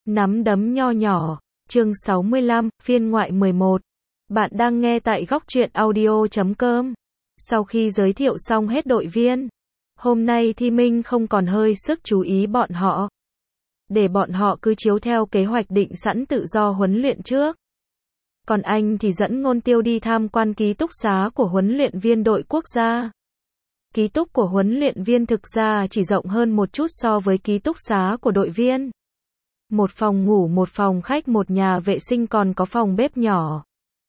Nắm đấm nho nhỏ, chương 65, phiên ngoại 11. Bạn đang nghe tại góc truyện audio.com. Sau khi giới thiệu xong hết đội viên, hôm nay Thi Minh không còn hơi sức chú ý bọn họ. Để bọn họ cứ chiếu theo kế hoạch định sẵn tự do huấn luyện trước. Còn anh thì dẫn Ngôn Tiêu đi tham quan ký túc xá của huấn luyện viên đội quốc gia. Ký túc của huấn luyện viên thực ra chỉ rộng hơn một chút so với ký túc xá của đội viên. Một phòng ngủ, một phòng khách, một nhà vệ sinh, còn có phòng bếp nhỏ.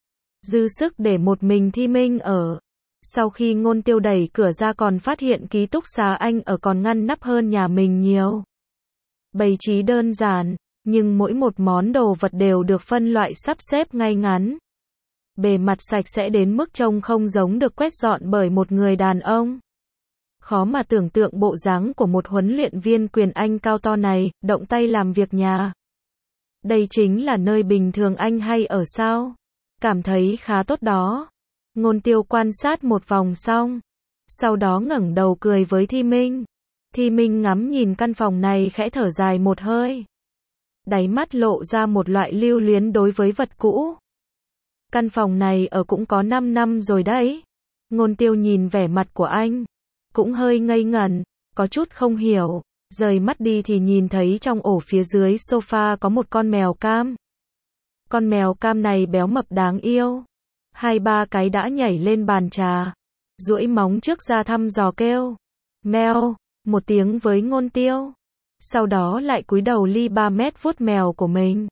Dư sức để một mình Thi Minh ở. Sau khi Ngôn Tiêu đẩy cửa ra còn phát hiện ký túc xá anh ở còn ngăn nắp hơn nhà mình nhiều. Bày trí đơn giản, nhưng mỗi một món đồ vật đều được phân loại sắp xếp ngay ngắn. Bề mặt sạch sẽ đến mức trông không giống được quét dọn bởi một người đàn ông. Khó mà tưởng tượng bộ dáng của một huấn luyện viên quyền Anh cao to này, động tay làm việc nhà. Đây chính là nơi bình thường anh hay ở sao? Cảm thấy khá tốt đó. Ngôn Tiêu quan sát một vòng xong, sau đó ngẩng đầu cười với Thi Minh. Thi Minh ngắm nhìn căn phòng này khẽ thở dài một hơi. Đáy mắt lộ ra một loại lưu luyến đối với vật cũ. Căn phòng này ở cũng có 5 năm rồi đấy. Ngôn Tiêu nhìn vẻ mặt của anh, cũng hơi ngây ngẩn, có chút không hiểu, rời mắt đi thì nhìn thấy trong ổ phía dưới sofa có một con mèo cam. Con mèo cam này béo mập đáng yêu. 2-3 cái đã nhảy lên bàn trà, duỗi móng trước ra thăm dò kêu meo một tiếng với Ngôn Tiêu. Sau đó lại cúi đầu ly 3 mét vuốt mèo của mình.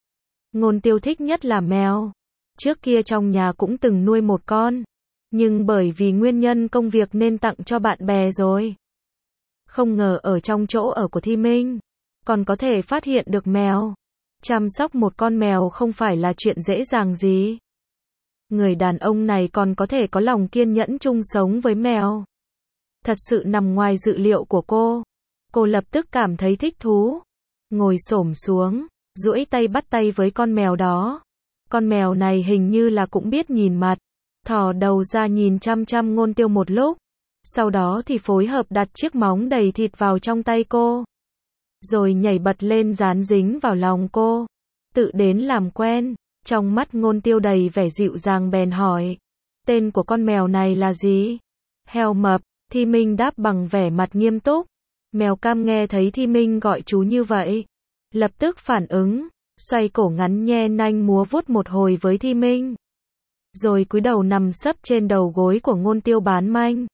Ngôn Tiêu thích nhất là mèo. Trước kia trong nhà cũng từng nuôi một con, nhưng bởi vì nguyên nhân công việc nên tặng cho bạn bè rồi. Không ngờ ở trong chỗ ở của Thi Minh còn có thể phát hiện được mèo. Chăm sóc một con mèo không phải là chuyện dễ dàng gì. Người đàn ông này còn có thể có lòng kiên nhẫn chung sống với mèo. Thật sự nằm ngoài dự liệu của cô. Cô lập tức cảm thấy thích thú. Ngồi xổm xuống, duỗi tay bắt tay với con mèo đó. Con mèo này hình như là cũng biết nhìn mặt. Thò đầu ra nhìn chăm chăm Ngôn Tiêu một lúc. Sau đó thì phối hợp đặt chiếc móng đầy thịt vào trong tay cô. Rồi nhảy bật lên dán dính vào lòng cô. Tự đến làm quen. Trong mắt Ngôn Tiêu đầy vẻ dịu dàng bèn hỏi. Tên của con mèo này là gì? Heo mập. Thi Minh đáp bằng vẻ mặt nghiêm túc. Mèo cam nghe thấy Thi Minh gọi chú như vậy, lập tức phản ứng, xoay cổ ngắn nhe nanh múa vuốt một hồi với Thi Minh. Rồi cúi đầu nằm sấp trên đầu gối của Ngôn Tiêu bán manh.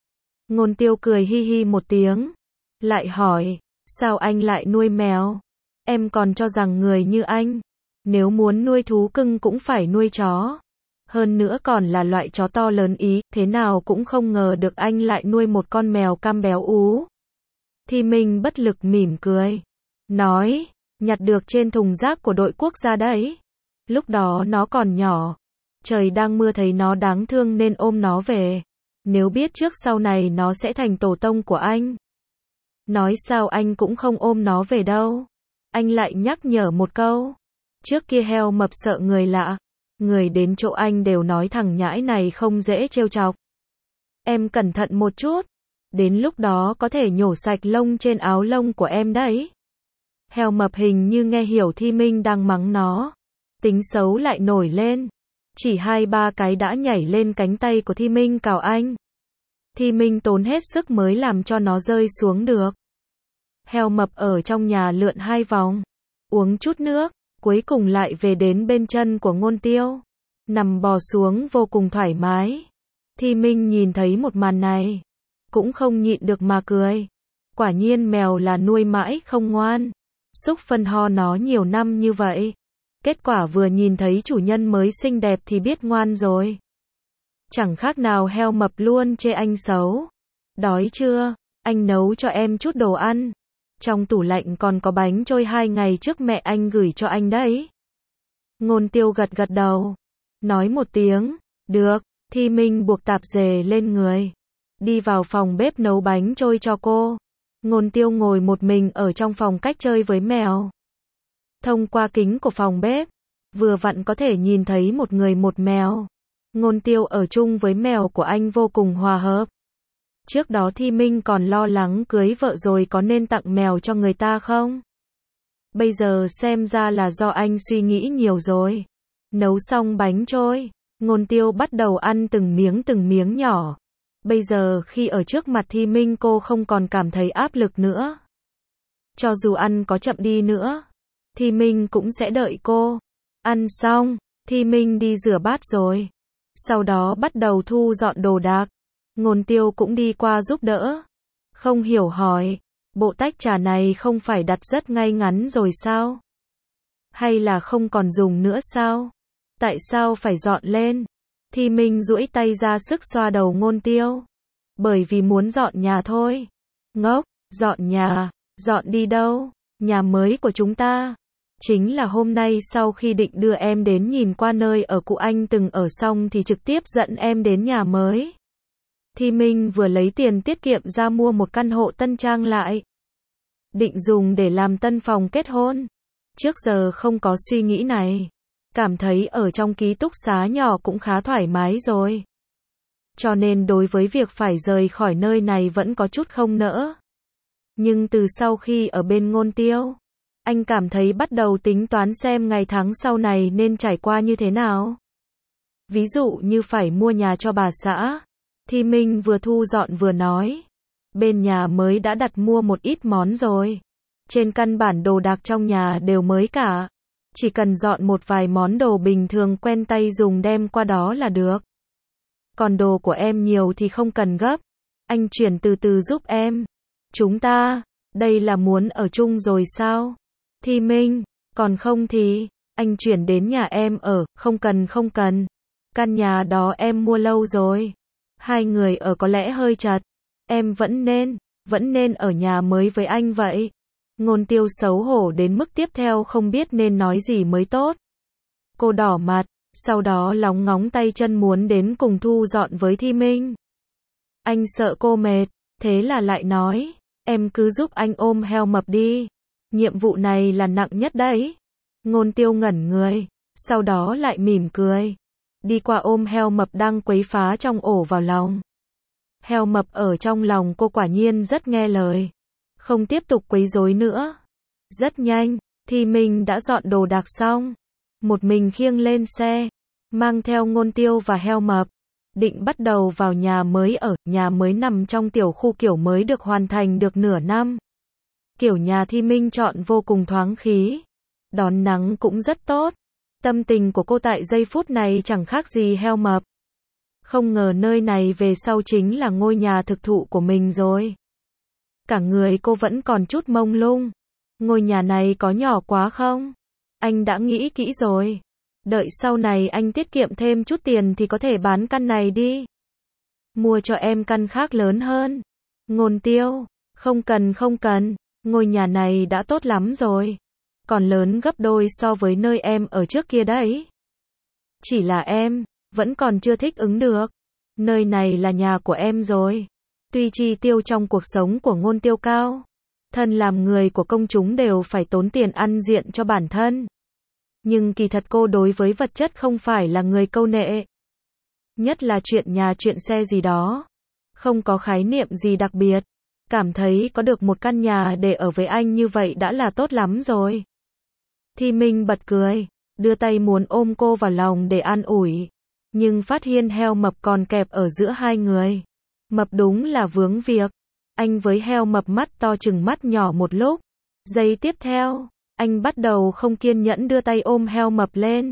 Ngôn Tiêu cười hi hi một tiếng, lại hỏi, sao anh lại nuôi mèo? Em còn cho rằng người như anh, nếu muốn nuôi thú cưng cũng phải nuôi chó. Hơn nữa còn là loại chó to lớn ý, thế nào cũng không ngờ được anh lại nuôi một con mèo cam béo ú. Thi Minh bất lực mỉm cười, nói, nhặt được trên thùng rác của đội quốc gia đấy. Lúc đó nó còn nhỏ, trời đang mưa thấy nó đáng thương nên ôm nó về. Nếu biết trước sau này nó sẽ thành tổ tông của anh. Nói sao anh cũng không ôm nó về đâu. Anh lại nhắc nhở một câu. Trước kia heo mập sợ người lạ. Người đến chỗ anh đều nói thằng nhãi này không dễ trêu chọc. Em cẩn thận một chút. Đến lúc đó có thể nhổ sạch lông trên áo lông của em đấy. Heo mập hình như nghe hiểu Thi Minh đang mắng nó. Tính xấu lại nổi lên. Chỉ 2-3 cái đã nhảy lên cánh tay của Thi Minh cào anh. Thi Minh tốn hết sức mới làm cho nó rơi xuống được. Heo mập ở trong nhà lượn 2 vòng. Uống chút nước. Cuối cùng lại về đến bên chân của Ngôn Tiêu. Nằm bò xuống vô cùng thoải mái. Thi Minh nhìn thấy một màn này, cũng không nhịn được mà cười. Quả nhiên mèo là nuôi mãi không ngoan. Xúc phân ho nó nhiều năm như vậy. Kết quả vừa nhìn thấy chủ nhân mới xinh đẹp thì biết ngoan rồi. Chẳng khác nào heo mập luôn chê anh xấu. Đói chưa? Anh nấu cho em chút đồ ăn. Trong tủ lạnh còn có bánh trôi 2 ngày trước mẹ anh gửi cho anh đấy. Ngôn Tiêu gật gật đầu. Nói một tiếng, được. Thi Minh buộc tạp dề lên người. Đi vào phòng bếp nấu bánh trôi cho cô. Ngôn Tiêu ngồi một mình ở trong phòng cách chơi với mèo. Thông qua kính của phòng bếp, vừa vặn có thể nhìn thấy một người một mèo. Ngôn Tiêu ở chung với mèo của anh vô cùng hòa hợp. Trước đó Thi Minh còn lo lắng cưới vợ rồi có nên tặng mèo cho người ta không? Bây giờ xem ra là do anh suy nghĩ nhiều rồi. Nấu xong bánh trôi, Ngôn Tiêu bắt đầu ăn từng miếng nhỏ. Bây giờ khi ở trước mặt Thi Minh cô không còn cảm thấy áp lực nữa. Cho dù ăn có chậm đi nữa, Thi Minh cũng sẽ đợi cô. Ăn xong, Thi Minh đi rửa bát rồi. Sau đó bắt đầu thu dọn đồ đạc. Ngôn Tiêu cũng đi qua giúp đỡ. Không hiểu hỏi, bộ tách trà này không phải đặt rất ngay ngắn rồi sao? Hay là không còn dùng nữa sao? Tại sao phải dọn lên? Thi Minh duỗi tay ra sức xoa đầu Ngôn Tiêu. Bởi vì muốn dọn nhà thôi. Ngốc, dọn nhà, dọn đi đâu? Nhà mới của chúng ta. Chính là hôm nay sau khi định đưa em đến nhìn qua nơi ở cụ anh từng ở xong thì trực tiếp dẫn em đến nhà mới. Thi Minh vừa lấy tiền tiết kiệm ra mua một căn hộ tân trang lại. Định dùng để làm tân phòng kết hôn. Trước giờ không có suy nghĩ này. Cảm thấy ở trong ký túc xá nhỏ cũng khá thoải mái rồi. Cho nên đối với việc phải rời khỏi nơi này vẫn có chút không nỡ. Nhưng từ sau khi ở bên Ngôn Tiêu, anh cảm thấy bắt đầu tính toán xem ngày tháng sau này nên trải qua như thế nào. Ví dụ như phải mua nhà cho bà xã. Thi Minh vừa thu dọn vừa nói. Bên nhà mới đã đặt mua một ít món rồi. Trên căn bản đồ đạc trong nhà đều mới cả. Chỉ cần dọn một vài món đồ bình thường quen tay dùng đem qua đó là được. Còn đồ của em nhiều thì không cần gấp. Anh chuyển từ từ giúp em. Chúng ta, đây là muốn ở chung rồi sao? Thi Minh, còn không thì, anh chuyển đến nhà em ở, không cần. Căn nhà đó em mua lâu rồi. Hai người ở có lẽ hơi chật. Em vẫn nên ở nhà mới với anh vậy. Ngôn Tiêu xấu hổ đến mức tiếp theo không biết nên nói gì mới tốt. Cô đỏ mặt, sau đó lóng ngóng tay chân muốn đến cùng thu dọn với Thi Minh. Anh sợ cô mệt, thế là lại nói, em cứ giúp anh ôm heo mập đi. Nhiệm vụ này là nặng nhất đấy. Ngôn Tiêu ngẩn người, sau đó lại mỉm cười. Đi qua ôm heo mập đang quấy phá trong ổ vào lòng. Heo mập ở trong lòng cô quả nhiên rất nghe lời. Không tiếp tục quấy rối nữa. Rất nhanh, Thi Minh đã dọn đồ đạc xong. Một mình khiêng lên xe, mang theo Ngôn Tiêu và heo mập. Định bắt đầu vào nhà mới ở, nhà mới nằm trong tiểu khu kiểu mới được hoàn thành được nửa năm. Kiểu nhà Thi Minh chọn vô cùng thoáng khí. Đón nắng cũng rất tốt. Tâm tình của cô tại giây phút này chẳng khác gì heo mập. Không ngờ nơi này về sau chính là ngôi nhà thực thụ của mình rồi. Cả người cô vẫn còn chút mông lung. Ngôi nhà này có nhỏ quá không? Anh đã nghĩ kỹ rồi. Đợi sau này anh tiết kiệm thêm chút tiền thì có thể bán căn này đi. Mua cho em căn khác lớn hơn. Ngôn Tiêu, không cần. Ngôi nhà này đã tốt lắm rồi. Còn lớn gấp đôi so với nơi em ở trước kia đấy. Chỉ là em vẫn còn chưa thích ứng được. Nơi này là nhà của em rồi. Tuy chi tiêu trong cuộc sống của Ngôn Tiêu cao, thân làm người của công chúng đều phải tốn tiền ăn diện cho bản thân. Nhưng kỳ thật cô đối với vật chất không phải là người câu nệ. Nhất là chuyện nhà chuyện xe gì đó. Không có khái niệm gì đặc biệt. Cảm thấy có được một căn nhà để ở với anh như vậy đã là tốt lắm rồi. Thi Minh bật cười, đưa tay muốn ôm cô vào lòng để an ủi. Nhưng phát hiện heo mập còn kẹp ở giữa hai người. Mập đúng là vướng việc. Anh với heo mập mắt to chừng mắt nhỏ một lúc. Giây tiếp theo, anh bắt đầu không kiên nhẫn đưa tay ôm heo mập lên.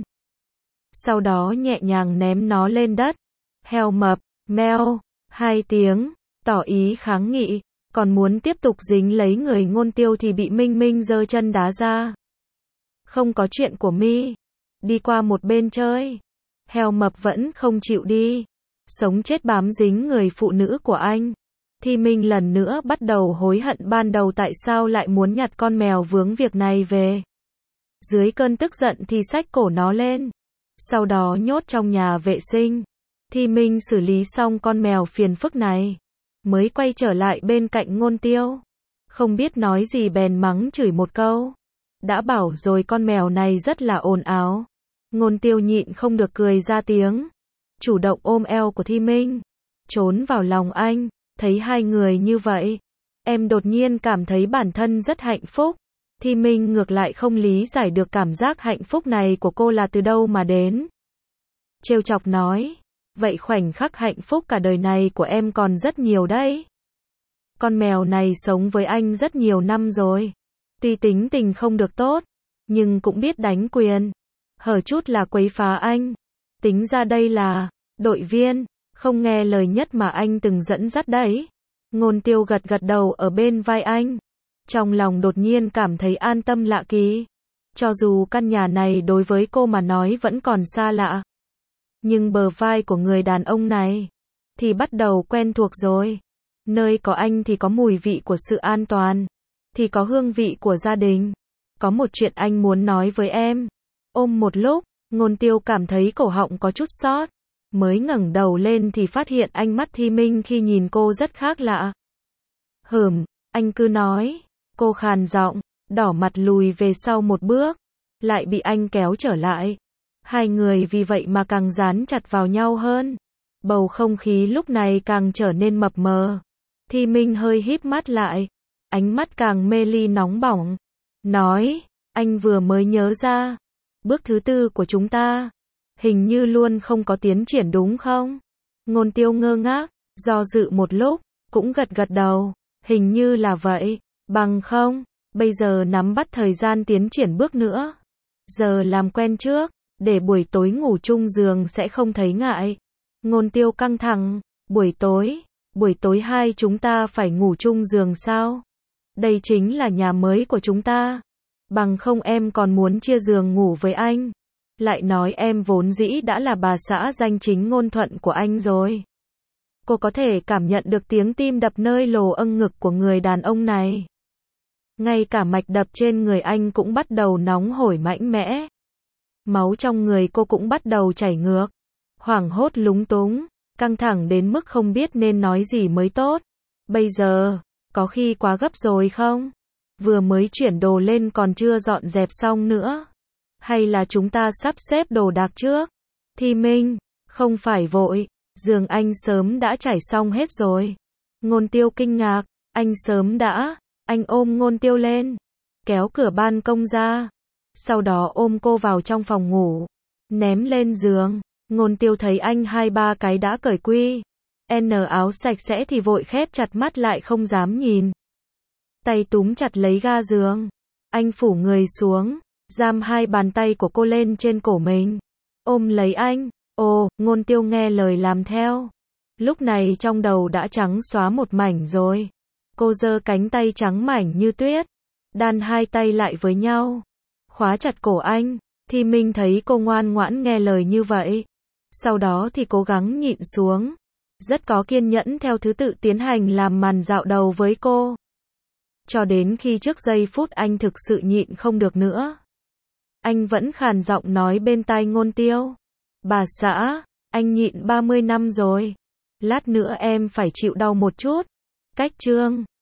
Sau đó nhẹ nhàng ném nó lên đất. Heo mập, meo, 2 tiếng, tỏ ý kháng nghị. Còn muốn tiếp tục dính lấy người Ngôn Tiêu thì bị Minh Minh giơ chân đá ra. Không có chuyện của mi. Đi qua một bên chơi. Heo mập vẫn không chịu đi. Sống chết bám dính người phụ nữ của anh. Thi Minh lần nữa bắt đầu hối hận ban đầu tại sao lại muốn nhặt con mèo vướng việc này về. Dưới cơn tức giận thì xách cổ nó lên. Sau đó nhốt trong nhà vệ sinh. Thi Minh xử lý xong con mèo phiền phức này. Mới quay trở lại bên cạnh Ngôn Tiêu. Không biết nói gì bèn mắng chửi một câu. Đã bảo rồi con mèo này rất là ồn ào. Ngôn Tiêu nhịn không được cười ra tiếng. Chủ động ôm eo của Thi Minh. Trốn vào lòng anh. Thấy hai người như vậy. Em đột nhiên cảm thấy bản thân rất hạnh phúc. Thi Minh ngược lại không lý giải được cảm giác hạnh phúc này của cô là từ đâu mà đến. Trêu chọc nói, vậy khoảnh khắc hạnh phúc cả đời này của em còn rất nhiều đấy. Con mèo này sống với anh rất nhiều năm rồi. Tuy tính tình không được tốt, nhưng cũng biết đánh quyền. Hở chút là quấy phá anh. Tính ra đây là đội viên, không nghe lời nhất mà anh từng dẫn dắt đấy. Ngôn Tiêu gật gật đầu ở bên vai anh. Trong lòng đột nhiên cảm thấy an tâm lạ kỳ. Cho dù căn nhà này đối với cô mà nói vẫn còn xa lạ. Nhưng bờ vai của người đàn ông này thì bắt đầu quen thuộc rồi. Nơi có anh thì có mùi vị của sự an toàn, thì có hương vị của gia đình. Có một chuyện anh muốn nói với em. Ôm một lúc, Ngôn Tiêu cảm thấy cổ họng có chút xót. Mới ngẩng đầu lên thì phát hiện ánh mắt Thi Minh khi nhìn cô rất khác lạ. Anh cứ nói. Cô khàn giọng, đỏ mặt lùi về sau một bước. Lại bị anh kéo trở lại. Hai người vì vậy mà càng dán chặt vào nhau hơn. Bầu không khí lúc này càng trở nên mập mờ. Thi Minh hơi híp mắt lại. Ánh mắt càng mê ly nóng bỏng. Nói, anh vừa mới nhớ ra. Bước thứ 4 của chúng ta. Hình như luôn không có tiến triển đúng không? Ngôn Tiêu ngơ ngác, do dự một lúc, cũng gật gật đầu. Hình như là vậy. Bằng không, bây giờ nắm bắt thời gian tiến triển bước nữa. Giờ làm quen trước, để buổi tối ngủ chung giường sẽ không thấy ngại. Ngôn Tiêu căng thẳng, buổi tối hai chúng ta phải ngủ chung giường sao? Đây chính là nhà mới của chúng ta. Bằng không em còn muốn chia giường ngủ với anh. Lại nói em vốn dĩ đã là bà xã danh chính ngôn thuận của anh rồi. Cô có thể cảm nhận được tiếng tim đập nơi lồ âng ngực của người đàn ông này. Ngay cả mạch đập trên người anh cũng bắt đầu nóng hổi mạnh mẽ. Máu trong người cô cũng bắt đầu chảy ngược. Hoảng hốt lúng túng, căng thẳng đến mức không biết nên nói gì mới tốt. Bây giờ, có khi quá gấp rồi không? Vừa mới chuyển đồ lên còn chưa dọn dẹp xong nữa. Hay là chúng ta sắp xếp đồ đạc trước? Thi Minh, không phải vội, giường anh sớm đã trải xong hết rồi. Ngôn Tiêu kinh ngạc, anh sớm đã, anh ôm Ngôn Tiêu lên, kéo cửa ban công ra, sau đó ôm cô vào trong phòng ngủ, ném lên giường. Ngôn Tiêu thấy anh 2-3 cái đã cởi quy, áo sạch sẽ thì vội khép chặt mắt lại không dám nhìn. Tay túm chặt lấy ga giường, anh phủ người xuống, giam 2 bàn tay của cô lên trên cổ mình, ôm lấy anh. Ngôn Tiêu nghe lời làm theo. Lúc này trong đầu đã trắng xóa một mảnh rồi. Cô giơ cánh tay trắng mảnh như tuyết, đan 2 tay lại với nhau, khóa chặt cổ anh. Thi Minh thấy cô ngoan ngoãn nghe lời như vậy, sau đó thì cố gắng nhịn xuống, rất có kiên nhẫn theo thứ tự tiến hành làm màn dạo đầu với cô. Cho đến khi trước giây phút anh thực sự nhịn không được nữa. Anh vẫn khàn giọng nói bên tai Ngôn Tiêu. Bà xã, anh nhịn 30 năm rồi. Lát nữa em phải chịu đau một chút. Cách chương